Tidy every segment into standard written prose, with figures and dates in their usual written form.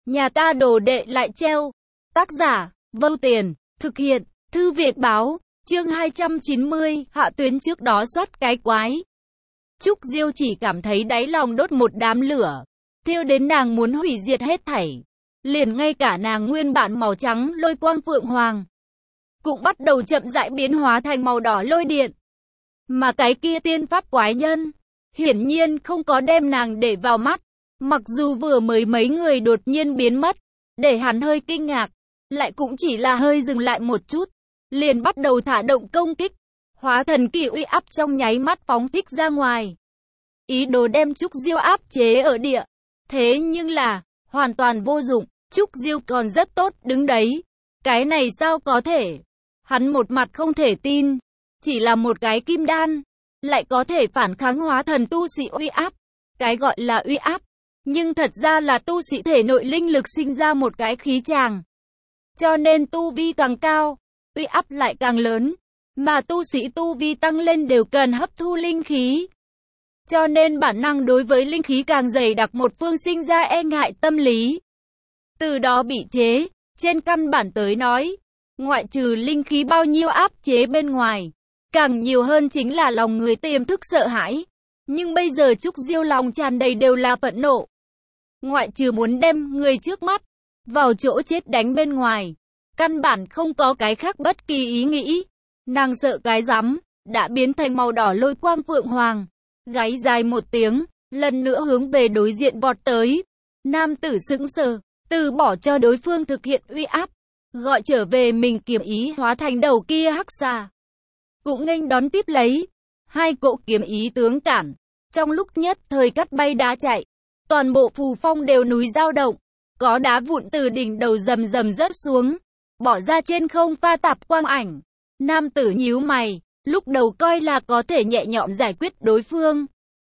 Nhà ta đồ đệ lại treo. Tác giả, Vâu Tiền, thực hiện, Thư viện báo, chương 290, Hạ Tuyến trước đó soát cái quái. Trúc Diêu chỉ cảm thấy đáy lòng đốt một đám lửa, thiêu đến nàng muốn hủy diệt hết thảy. Liền ngay cả nàng nguyên bản màu trắng lôi quang phượng hoàng cũng bắt đầu chậm rãi biến hóa thành màu đỏ lôi điện. Mà cái kia tiên pháp quái nhân, hiển nhiên không có đem nàng để vào mắt. Mặc dù vừa mới mấy người đột nhiên biến mất, để hắn hơi kinh ngạc, lại cũng chỉ là hơi dừng lại một chút, liền bắt đầu thả động công kích. Hóa thần kỳ uy áp trong nháy mắt phóng thích ra ngoài, ý đồ đem Trúc Diêu áp chế ở địa. Thế nhưng là, hoàn toàn vô dụng, Trúc Diêu còn rất tốt đứng đấy. Cái này sao có thể? Hắn một mặt không thể tin, chỉ là một cái kim đan, lại có thể phản kháng hóa thần tu sĩ uy áp. Cái gọi là uy áp, nhưng thật ra là tu sĩ thể nội linh lực sinh ra một cái khí tràng. Cho nên tu vi càng cao, uy áp lại càng lớn, mà tu sĩ tu vi tăng lên đều cần hấp thu linh khí. Cho nên bản năng đối với linh khí càng dày đặc một phương sinh ra e ngại tâm lý. Từ đó bị chế, trên căn bản tới nói, ngoại trừ linh khí bao nhiêu áp chế bên ngoài, càng nhiều hơn chính là lòng người tiềm thức sợ hãi. Nhưng bây giờ Trúc Diêu lòng tràn đầy đều là phẫn nộ. Ngoại trừ muốn đem người trước mắt vào chỗ chết đánh bên ngoài, căn bản không có cái khác bất kỳ ý nghĩ. Nàng sợ cái rắm, đã biến thành màu đỏ lôi quang phượng hoàng, gáy dài một tiếng, lần nữa hướng về đối diện vọt tới. Nam tử sững sờ, từ bỏ cho đối phương thực hiện uy áp, gọi trở về mình kiếm ý hóa thành đầu kia hắc xà, cũng nghênh đón tiếp lấy. Hai cỗ kiếm ý tướng cản, trong lúc nhất thời cắt bay đá chạy, toàn bộ phù phong đều núi dao động, có đá vụn từ đỉnh đầu rầm rầm rớt xuống, bỏ ra trên không pha tạp quang ảnh. Nam tử nhíu mày, lúc đầu coi là có thể nhẹ nhõm giải quyết đối phương.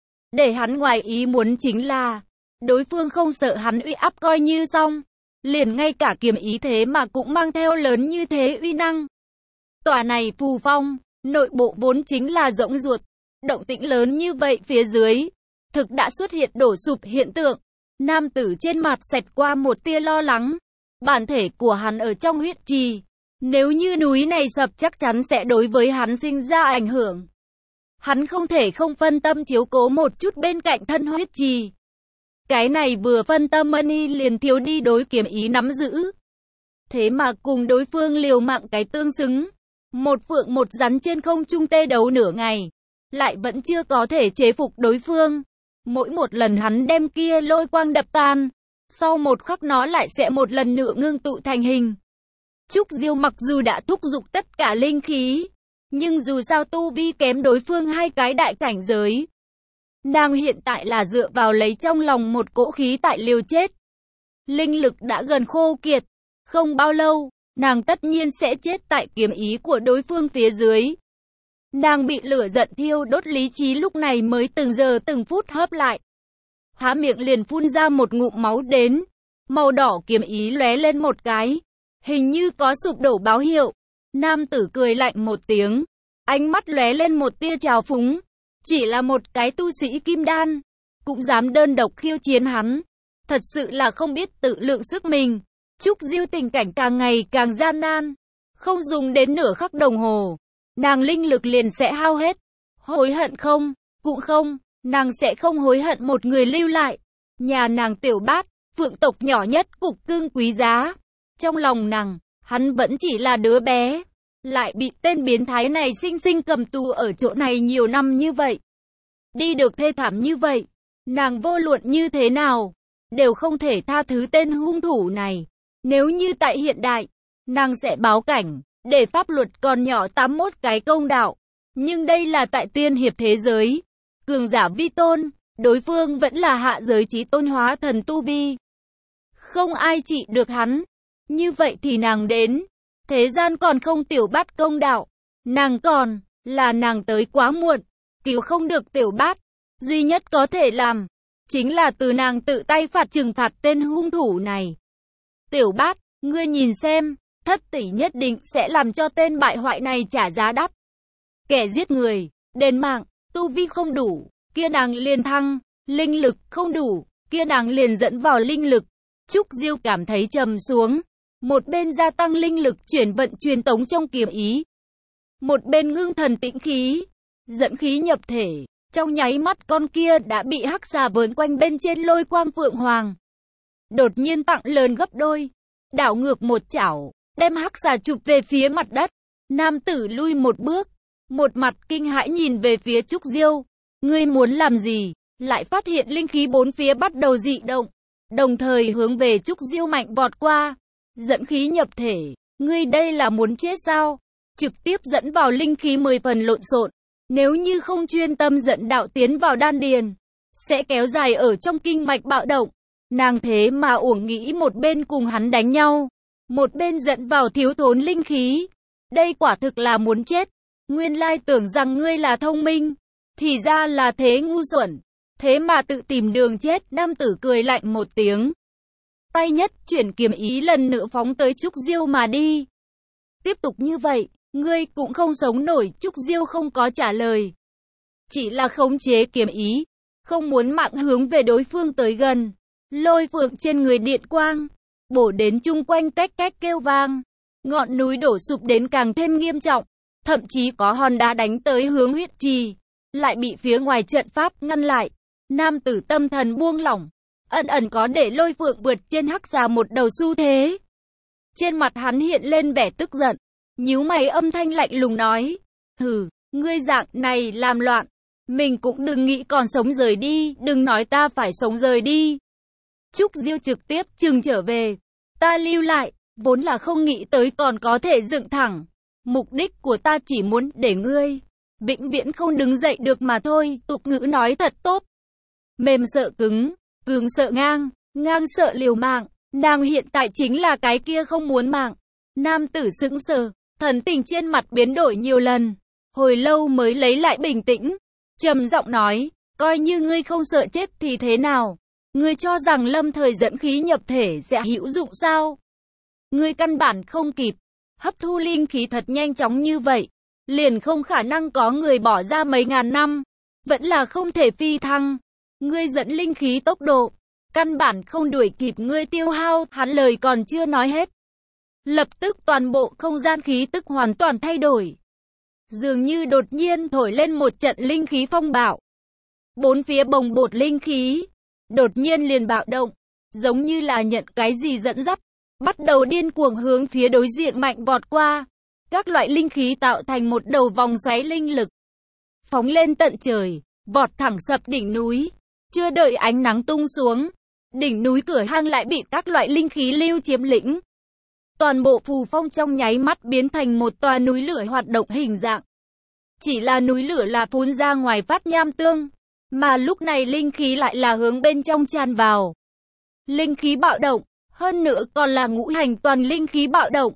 Để hắn ngoài ý muốn chính là, đối phương không sợ hắn uy áp coi như xong, liền ngay cả kiếm ý thế mà cũng mang theo lớn như thế uy năng. Tòa này phù phong, nội bộ vốn chính là rỗng ruột, động tĩnh lớn như vậy phía dưới, thực đã xuất hiện đổ sụp hiện tượng. Nam tử trên mặt xẹt qua một tia lo lắng, bản thể của hắn ở trong huyết trì, nếu như núi này sập chắc chắn sẽ đối với hắn sinh ra ảnh hưởng. Hắn không thể không phân tâm chiếu cố một chút bên cạnh thân huyết trì. Cái này vừa phân tâm y liền thiếu đi đối kiếm ý nắm giữ. Thế mà cùng đối phương liều mạng cái tương xứng. Một phượng một rắn trên không trung tê đấu nửa ngày, lại vẫn chưa có thể chế phục đối phương. Mỗi một lần hắn đem kia lôi quang đập tan, sau một khắc nó lại sẽ một lần nữa ngưng tụ thành hình. Trúc Diêu mặc dù đã thúc giục tất cả linh khí, nhưng dù sao tu vi kém đối phương hai cái đại cảnh giới. Nàng hiện tại là dựa vào lấy trong lòng một cỗ khí tại liều chết. Linh lực đã gần khô kiệt, không bao lâu, nàng tất nhiên sẽ chết tại kiếm ý của đối phương phía dưới. Nàng bị lửa giận thiêu đốt, lý trí lúc này mới từng giờ từng phút hấp lại. Há miệng liền phun ra một ngụm máu đến, màu đỏ kiếm ý lóe lên một cái, hình như có sụp đổ báo hiệu. Nam tử cười lạnh một tiếng, ánh mắt lóe lên một tia trào phúng. Chỉ là một cái tu sĩ kim đan, cũng dám đơn độc khiêu chiến hắn, thật sự là không biết tự lượng sức mình. Trúc Diêu tình cảnh càng ngày càng gian nan, không dùng đến nửa khắc đồng hồ, nàng linh lực liền sẽ hao hết. Hối hận không? Cũng không, nàng sẽ không hối hận một người lưu lại. Nhà nàng Tiểu Bát, phượng tộc nhỏ nhất cục cưng quý giá. Trong lòng nàng, hắn vẫn chỉ là đứa bé, lại bị tên biến thái này sinh sinh cầm tù ở chỗ này nhiều năm như vậy. Đi được thê thảm như vậy, nàng vô luận như thế nào, đều không thể tha thứ tên hung thủ này. Nếu như tại hiện đại, nàng sẽ báo cảnh, để pháp luật còn nhỏ 81 cái công đạo. Nhưng đây là tại tiên hiệp thế giới, cường giả vi tôn, đối phương vẫn là hạ giới chí tôn hóa thần tu vi. Không ai trị được hắn. Như vậy thì nàng đến, thế gian còn không Tiểu Bát công đạo. Nàng còn, là nàng tới quá muộn, cứu không được Tiểu Bát. Duy nhất có thể làm, chính là từ nàng tự tay trừng phạt tên hung thủ này. Tiểu Bát, ngươi nhìn xem, thất tỷ nhất định sẽ làm cho tên bại hoại này trả giá đắt. Kẻ giết người, đền mạng, tu vi không đủ, kia nàng liền thăng, linh lực không đủ, kia nàng liền dẫn vào linh lực. Trúc Diêu cảm thấy trầm xuống. Một bên gia tăng linh lực chuyển vận truyền tống trong kiếm ý. Một bên ngưng thần tĩnh khí, dẫn khí nhập thể. Trong nháy mắt con kia đã bị hắc xà vờn quanh bên trên lôi quang phượng hoàng. Đột nhiên tăng lớn gấp đôi. Đảo ngược một chảo, đem hắc xà chụp về phía mặt đất. Nam tử lui một bước. Một mặt kinh hãi nhìn về phía Trúc Diêu. Ngươi muốn làm gì? Lại phát hiện linh khí bốn phía bắt đầu dị động. Đồng thời hướng về Trúc Diêu mạnh vọt qua. Dẫn khí nhập thể. Ngươi đây là muốn chết sao? Trực tiếp dẫn vào linh khí 10 phần lộn xộn. Nếu như không chuyên tâm dẫn đạo tiến vào đan điền, sẽ kéo dài ở trong kinh mạch bạo động. Nàng thế mà uổng nghĩ một bên cùng hắn đánh nhau, một bên dẫn vào thiếu thốn linh khí. Đây quả thực là muốn chết. Nguyên lai tưởng rằng ngươi là thông minh, thì ra là thế ngu xuẩn. Thế mà tự tìm đường chết. Nam tử cười lạnh một tiếng. Tay nhất chuyển kiếm ý lần nữa phóng tới Trúc Diêu mà đi. Tiếp tục như vậy, ngươi cũng không sống nổi. Trúc Diêu không có trả lời. Chỉ là khống chế kiếm ý, không muốn mạng hướng về đối phương tới gần. Lôi phượng trên người điện quang, bổ đến chung quanh tách tách kêu vang. Ngọn núi đổ sụp đến càng thêm nghiêm trọng. Thậm chí có hòn đá đánh tới hướng huyết trì, lại bị phía ngoài trận pháp ngăn lại. Nam tử tâm thần buông lỏng, ẩn ẩn có để lôi phượng vượt trên hắc xà một đầu xu thế. Trên mặt hắn hiện lên vẻ tức giận, nhíu mày âm thanh lạnh lùng nói. Hừ, ngươi dạng này làm loạn, mình cũng đừng nghĩ còn sống rời đi, đừng nói ta phải sống rời đi. Trúc Diêu trực tiếp chừng trở về. Ta lưu lại, vốn là không nghĩ tới còn có thể dựng thẳng. Mục đích của ta chỉ muốn để ngươi vĩnh viễn không đứng dậy được mà thôi. Tục ngữ nói thật tốt. Mềm sợ cứng, cứng sợ ngang, ngang sợ liều mạng. Nàng hiện tại chính là cái kia không muốn mạng. Nam tử sững sờ, thần tình trên mặt biến đổi nhiều lần. Hồi lâu mới lấy lại bình tĩnh. Trầm giọng nói, coi như ngươi không sợ chết thì thế nào? Ngươi cho rằng lâm thời dẫn khí nhập thể sẽ hữu dụng sao? Ngươi căn bản không kịp hấp thu linh khí thật nhanh chóng như vậy, liền không khả năng có người bỏ ra mấy ngàn năm, vẫn là không thể phi thăng. Ngươi dẫn linh khí tốc độ, căn bản không đuổi kịp ngươi tiêu hao. Hắn lời còn chưa nói hết, lập tức toàn bộ không gian khí tức hoàn toàn thay đổi. Dường như đột nhiên thổi lên một trận linh khí phong bạo. Bốn phía bồng bột linh khí, đột nhiên liền bạo động, giống như là nhận cái gì dẫn dắt. Bắt đầu điên cuồng hướng phía đối diện mạnh vọt qua. Các loại linh khí tạo thành một đầu vòng xoáy linh lực, phóng lên tận trời, vọt thẳng sập đỉnh núi. Chưa đợi ánh nắng tung xuống, đỉnh núi cửa hang lại bị các loại linh khí lưu chiếm lĩnh. Toàn bộ phù phong trong nháy mắt biến thành một tòa núi lửa hoạt động hình dạng. Chỉ là núi lửa là phun ra ngoài phát nham tương, mà lúc này linh khí lại là hướng bên trong tràn vào. Linh khí bạo động, hơn nữa còn là ngũ hành toàn linh khí bạo động.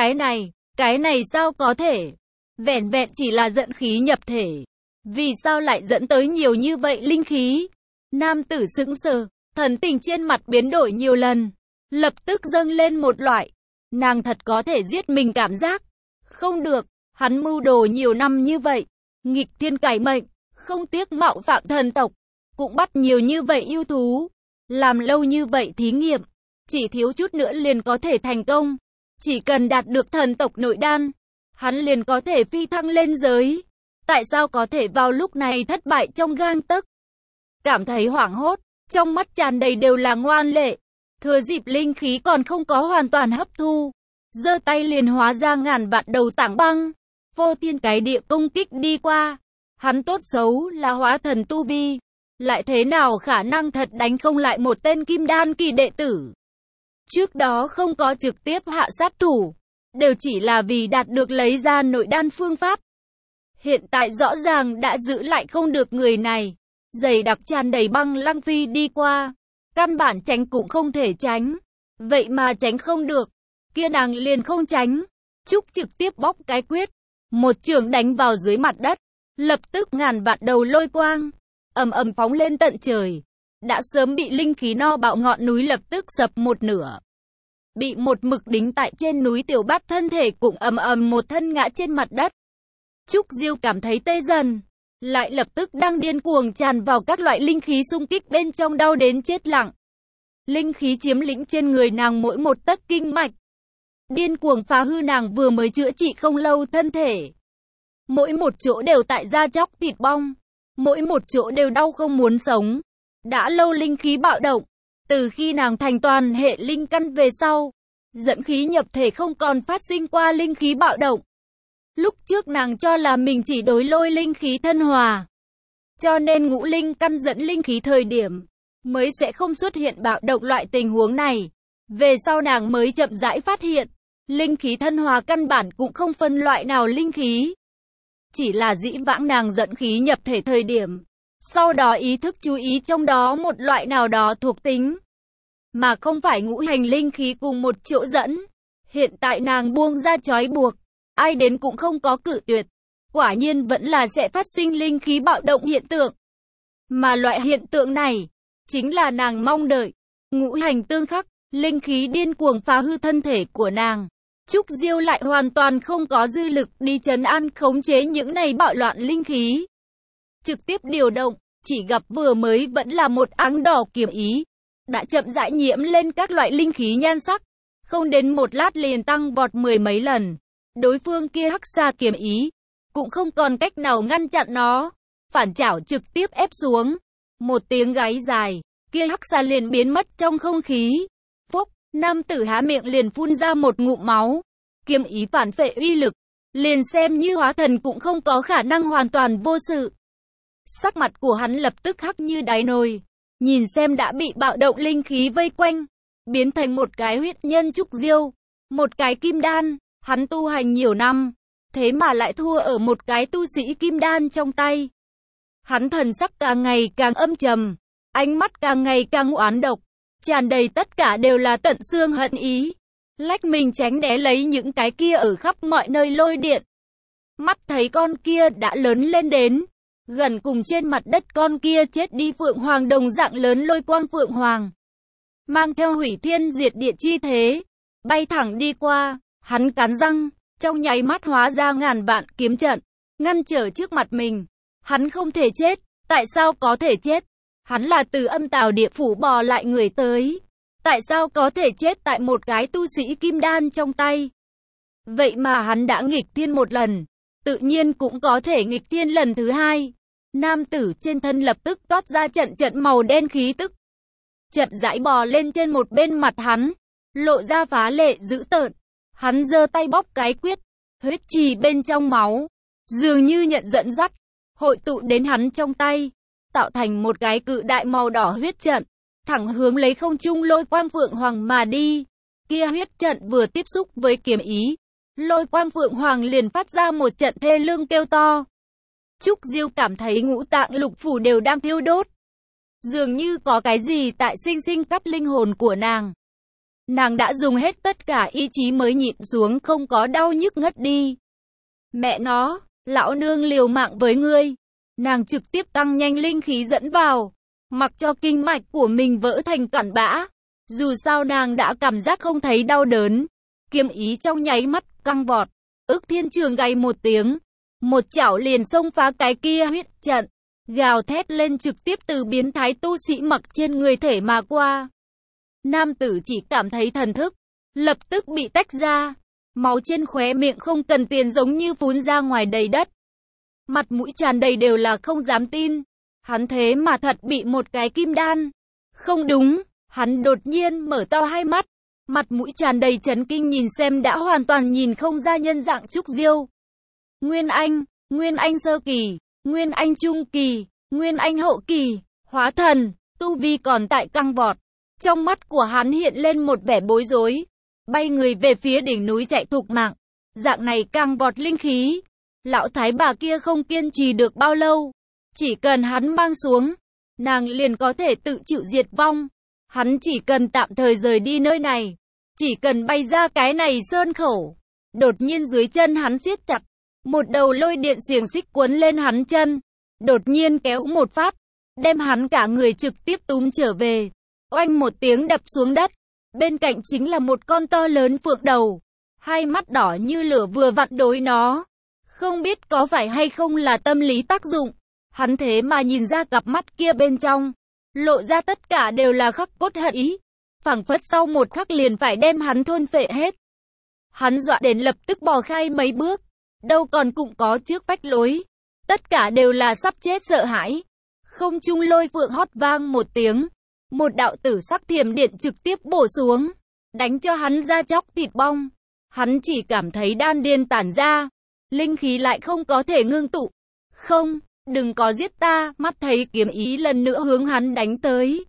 Cái này sao có thể? Vẻn vẹn chỉ là dẫn khí nhập thể, vì sao lại dẫn tới nhiều như vậy linh khí? Nam tử sững sờ, thần tình trên mặt biến đổi nhiều lần, lập tức dâng lên một loại nàng thật có thể giết mình cảm giác. Không được, hắn mưu đồ nhiều năm như vậy, nghịch thiên cải mệnh, không tiếc mạo phạm thần tộc, cũng bắt nhiều như vậy yêu thú, làm lâu như vậy thí nghiệm, chỉ thiếu chút nữa liền có thể thành công. Chỉ cần đạt được thần tộc nội đan, hắn liền có thể phi thăng lên giới. Tại sao có thể vào lúc này thất bại trong gang tấc? Cảm thấy hoảng hốt, trong mắt tràn đầy đều là ngoan lệ. Thừa dịp linh khí còn không có hoàn toàn hấp thu, giơ tay liền hóa ra ngàn vạn đầu tảng băng, vô thiên cái địa công kích đi qua. Hắn tốt xấu là hóa thần tu vi, lại thế nào khả năng thật đánh không lại một tên kim đan kỳ đệ tử? Trước đó không có trực tiếp hạ sát thủ, đều chỉ là vì đạt được lấy ra nội đan phương pháp. Hiện tại rõ ràng đã giữ lại không được người này, dày đặc tràn đầy băng lăng phi đi qua, căn bản tránh cũng không thể tránh. Vậy mà tránh không được, kia nàng liền không tránh. Trúc trực tiếp bóc cái quyết, một chưởng đánh vào dưới mặt đất, lập tức ngàn vạn đầu lôi quang ầm ầm phóng lên tận trời. Đã sớm bị linh khí no bạo ngọn núi lập tức sập một nửa. Bị một mực đính tại trên núi Tiểu Bát thân thể cũng ầm ầm một thân ngã trên mặt đất. Trúc Diêu cảm thấy tê dần, lại lập tức đang điên cuồng tràn vào các loại linh khí xung kích bên trong, đau đến chết lặng. Linh khí chiếm lĩnh trên người nàng mỗi một tấc kinh mạch, điên cuồng phá hư nàng vừa mới chữa trị không lâu thân thể. Mỗi một chỗ đều tại da chóc thịt bong, mỗi một chỗ đều đau không muốn sống. Đã lâu linh khí bạo động, từ khi nàng thành toàn hệ linh căn về sau, dẫn khí nhập thể không còn phát sinh qua linh khí bạo động. Lúc trước nàng cho là mình chỉ đối lôi linh khí thân hòa, cho nên ngũ linh căn dẫn linh khí thời điểm mới sẽ không xuất hiện bạo động loại tình huống này. Về sau nàng mới chậm rãi phát hiện, linh khí thân hòa căn bản cũng không phân loại nào linh khí. Chỉ là dĩ vãng nàng dẫn khí nhập thể thời điểm, sau đó ý thức chú ý trong đó một loại nào đó thuộc tính, mà không phải ngũ hành linh khí cùng một chỗ dẫn. Hiện tại nàng buông ra trói buộc, ai đến cũng không có cự tuyệt. Quả nhiên vẫn là sẽ phát sinh linh khí bạo động hiện tượng. Mà loại hiện tượng này, chính là nàng mong đợi. Ngũ hành tương khắc, linh khí điên cuồng phá hư thân thể của nàng. Trúc Diêu lại hoàn toàn không có dư lực đi trấn an khống chế những này bạo loạn linh khí. Trực tiếp điều động, chỉ gặp vừa mới vẫn là một áng đỏ kiếm ý, đã chậm rãi nhiễm lên các loại linh khí nhan sắc. Không đến một lát liền tăng vọt mười mấy lần. Đối phương kia hắc xa kiếm ý, cũng không còn cách nào ngăn chặn nó. Phản chảo trực tiếp ép xuống. Một tiếng gáy dài, kia hắc xa liền biến mất trong không khí. Phúc, nam tử há miệng liền phun ra một ngụm máu. Kiếm ý phản phệ uy lực, liền xem như hóa thần cũng không có khả năng hoàn toàn vô sự. Sắc mặt của hắn lập tức hắc như đáy nồi. Nhìn xem đã bị bạo động linh khí vây quanh, biến thành một cái huyết nhân Trúc Diêu, một cái kim đan. Hắn tu hành nhiều năm, thế mà lại thua ở một cái tu sĩ kim đan trong tay. Hắn thần sắc càng ngày càng âm trầm, ánh mắt càng ngày càng oán độc, tràn đầy tất cả đều là tận xương hận ý. Lách mình tránh né lấy những cái kia ở khắp mọi nơi lôi điện. Mắt thấy con kia đã lớn lên đến gần cùng trên mặt đất con kia chết đi phượng hoàng đồng dạng lớn lôi quang phượng hoàng, mang theo hủy thiên diệt địa chi thế, bay thẳng đi qua. Hắn cắn răng, trong nháy mắt hóa ra ngàn vạn kiếm trận, ngăn trở trước mặt mình. Hắn không thể chết, tại sao có thể chết? Hắn là từ âm tào địa phủ bò lại người tới, tại sao có thể chết tại một cái tu sĩ kim đan trong tay? Vậy mà hắn đã nghịch thiên một lần, tự nhiên cũng có thể nghịch thiên lần thứ hai. Nam tử trên thân lập tức toát ra trận trận màu đen khí tức, chậm rãi bò lên trên một bên mặt hắn, lộ ra phá lệ dữ tợn. Hắn giơ tay bóp cái quyết, huyết trì bên trong máu, dường như nhận dẫn dắt, hội tụ đến hắn trong tay, tạo thành một cái cự đại màu đỏ huyết trận, thẳng hướng lấy không trung lôi quang phượng hoàng mà đi. Kia huyết trận vừa tiếp xúc với kiếm ý, lôi quang phượng hoàng liền phát ra một trận thê lương kêu to. Trúc Diêu cảm thấy ngũ tạng lục phủ đều đang thiêu đốt, dường như có cái gì tại sinh sinh cắt linh hồn của nàng. Nàng đã dùng hết tất cả ý chí mới nhịn xuống không có đau nhức ngất đi. Mẹ nó, lão nương liều mạng với ngươi. Nàng trực tiếp tăng nhanh linh khí dẫn vào, mặc cho kinh mạch của mình vỡ thành cặn bã. Dù sao nàng đã cảm giác không thấy đau đớn. Kiếm ý trong nháy mắt căng vọt, Ức Thiên Trường gay một tiếng, một chảo liền xông phá cái kia huyết trận, gào thét lên trực tiếp từ biến thái tu sĩ mặc trên người thể mà qua. Nam tử chỉ cảm thấy thần thức lập tức bị tách ra, máu trên khóe miệng không cần tiền giống như phun ra ngoài đầy đất. Mặt mũi tràn đầy đều là không dám tin, hắn thế mà thật bị một cái kim đan. Không đúng, hắn đột nhiên mở to hai mắt, mặt mũi tràn đầy chấn kinh nhìn xem đã hoàn toàn nhìn không ra nhân dạng Trúc Diêu. Nguyên Anh sơ kỳ, Nguyên Anh trung kỳ, Nguyên Anh hậu kỳ, hóa thần, tu vi còn tại căng vọt. Trong mắt của hắn hiện lên một vẻ bối rối, bay người về phía đỉnh núi chạy thục mạng. Dạng này càng vọt linh khí, lão thái bà kia không kiên trì được bao lâu. Chỉ cần hắn mang xuống, nàng liền có thể tự chịu diệt vong. Hắn chỉ cần tạm thời rời đi nơi này, chỉ cần bay ra cái này sơn khẩu. Đột nhiên dưới chân hắn siết chặt, một đầu lôi điện xiềng xích cuốn lên hắn chân, đột nhiên kéo một phát, đem hắn cả người trực tiếp túm trở về. Oanh một tiếng đập xuống đất, bên cạnh chính là một con to lớn phượng đầu, hai mắt đỏ như lửa vừa vặn đối nó. Không biết có phải hay không là tâm lý tác dụng, hắn thế mà nhìn ra cặp mắt kia bên trong, lộ ra tất cả đều là khắc cốt hận ý. phảng phất sau một khắc liền phải đem hắn thôn phệ hết. Hắn dọa đến lập tức bò khai mấy bước, đâu còn cũng có trước vách lối. Tất cả đều là sắp chết sợ hãi. Không trung lôi phượng hót vang một tiếng. Một đạo tử sắc thiểm điện trực tiếp bổ xuống, đánh cho hắn da chóc thịt bong. Hắn chỉ cảm thấy đan điền tản ra, linh khí lại không có thể ngưng tụ. Không, đừng có giết ta, mắt thấy kiếm ý lần nữa hướng hắn đánh tới.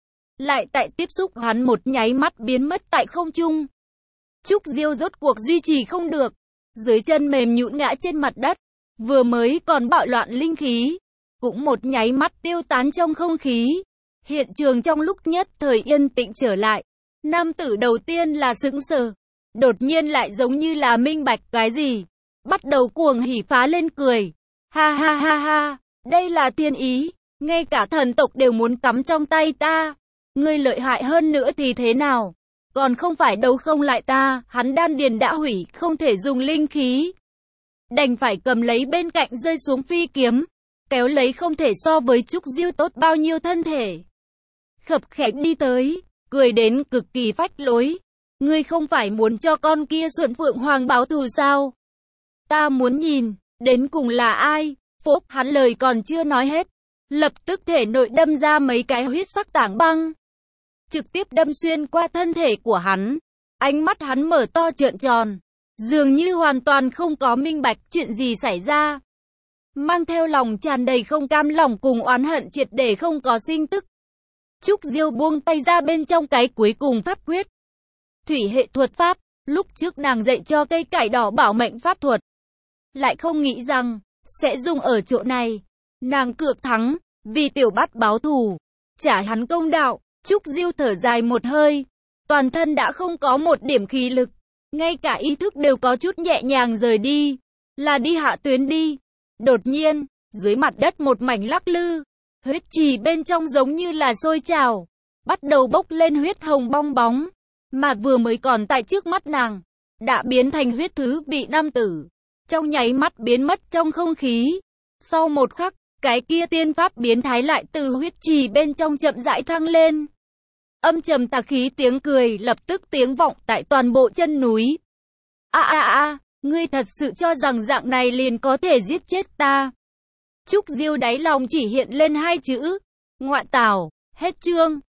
Lại tại tiếp xúc hắn một nháy mắt biến mất tại không trung. Trúc Diêu rốt cuộc duy trì không được, dưới chân mềm nhũn ngã trên mặt đất, vừa mới còn bạo loạn linh khí, cũng một nháy mắt tiêu tán trong không khí. Hiện trường trong lúc nhất thời yên tĩnh trở lại. Nam tử đầu tiên là sững sờ, đột nhiên lại giống như là minh bạch cái gì, bắt đầu cuồng hỉ phá lên cười. Ha ha ha ha, đây là thiên ý, ngay cả thần tộc đều muốn cắm trong tay ta. Ngươi lợi hại hơn nữa thì thế nào? Còn không phải đấu không lại ta, hắn đan điền đã hủy, không thể dùng linh khí. Đành phải cầm lấy bên cạnh rơi xuống phi kiếm, kéo lấy không thể so với Trúc Diêu tốt bao nhiêu thân thể. Khập khẽnh đi tới, cười đến cực kỳ phách lối. Ngươi không phải muốn cho con kia Xuân Phượng Hoàng báo thù sao? Ta muốn nhìn, đến cùng là ai? Phốp, hắn lời còn chưa nói hết, lập tức thể nội đâm ra mấy cái huyết sắc tảng băng, trực tiếp đâm xuyên qua thân thể của hắn. Ánh mắt hắn mở to trợn tròn, dường như hoàn toàn không có minh bạch chuyện gì xảy ra. Mang theo lòng tràn đầy không cam lòng cùng oán hận triệt để không có sinh tức. Trúc Diêu buông tay ra bên trong cái cuối cùng pháp quyết. Thủy hệ thuật pháp, lúc trước nàng dạy cho cây cải đỏ bảo mệnh pháp thuật. Lại không nghĩ rằng, sẽ dùng ở chỗ này. Nàng cược thắng, vì tiểu bát báo thù, trả hắn công đạo. Trúc Diêu thở dài một hơi, toàn thân đã không có một điểm khí lực, ngay cả ý thức đều có chút nhẹ nhàng rời đi, là đi hạ tuyến đi. Đột nhiên, dưới mặt đất một mảnh lắc lư, huyết trì bên trong giống như là sôi trào, bắt đầu bốc lên huyết hồng bong bóng, mà vừa mới còn tại trước mắt nàng, đã biến thành huyết thứ bị nam tử, trong nháy mắt biến mất trong không khí. Sau một khắc, cái kia tiên pháp biến thái lại từ huyết trì bên trong chậm rãi thăng lên. Âm trầm tà khí tiếng cười lập tức tiếng vọng tại toàn bộ chân núi. Ngươi thật sự cho rằng dạng này liền có thể giết chết ta? Trúc Diêu đáy lòng chỉ hiện lên hai chữ, ngoại tảo. Hết chương.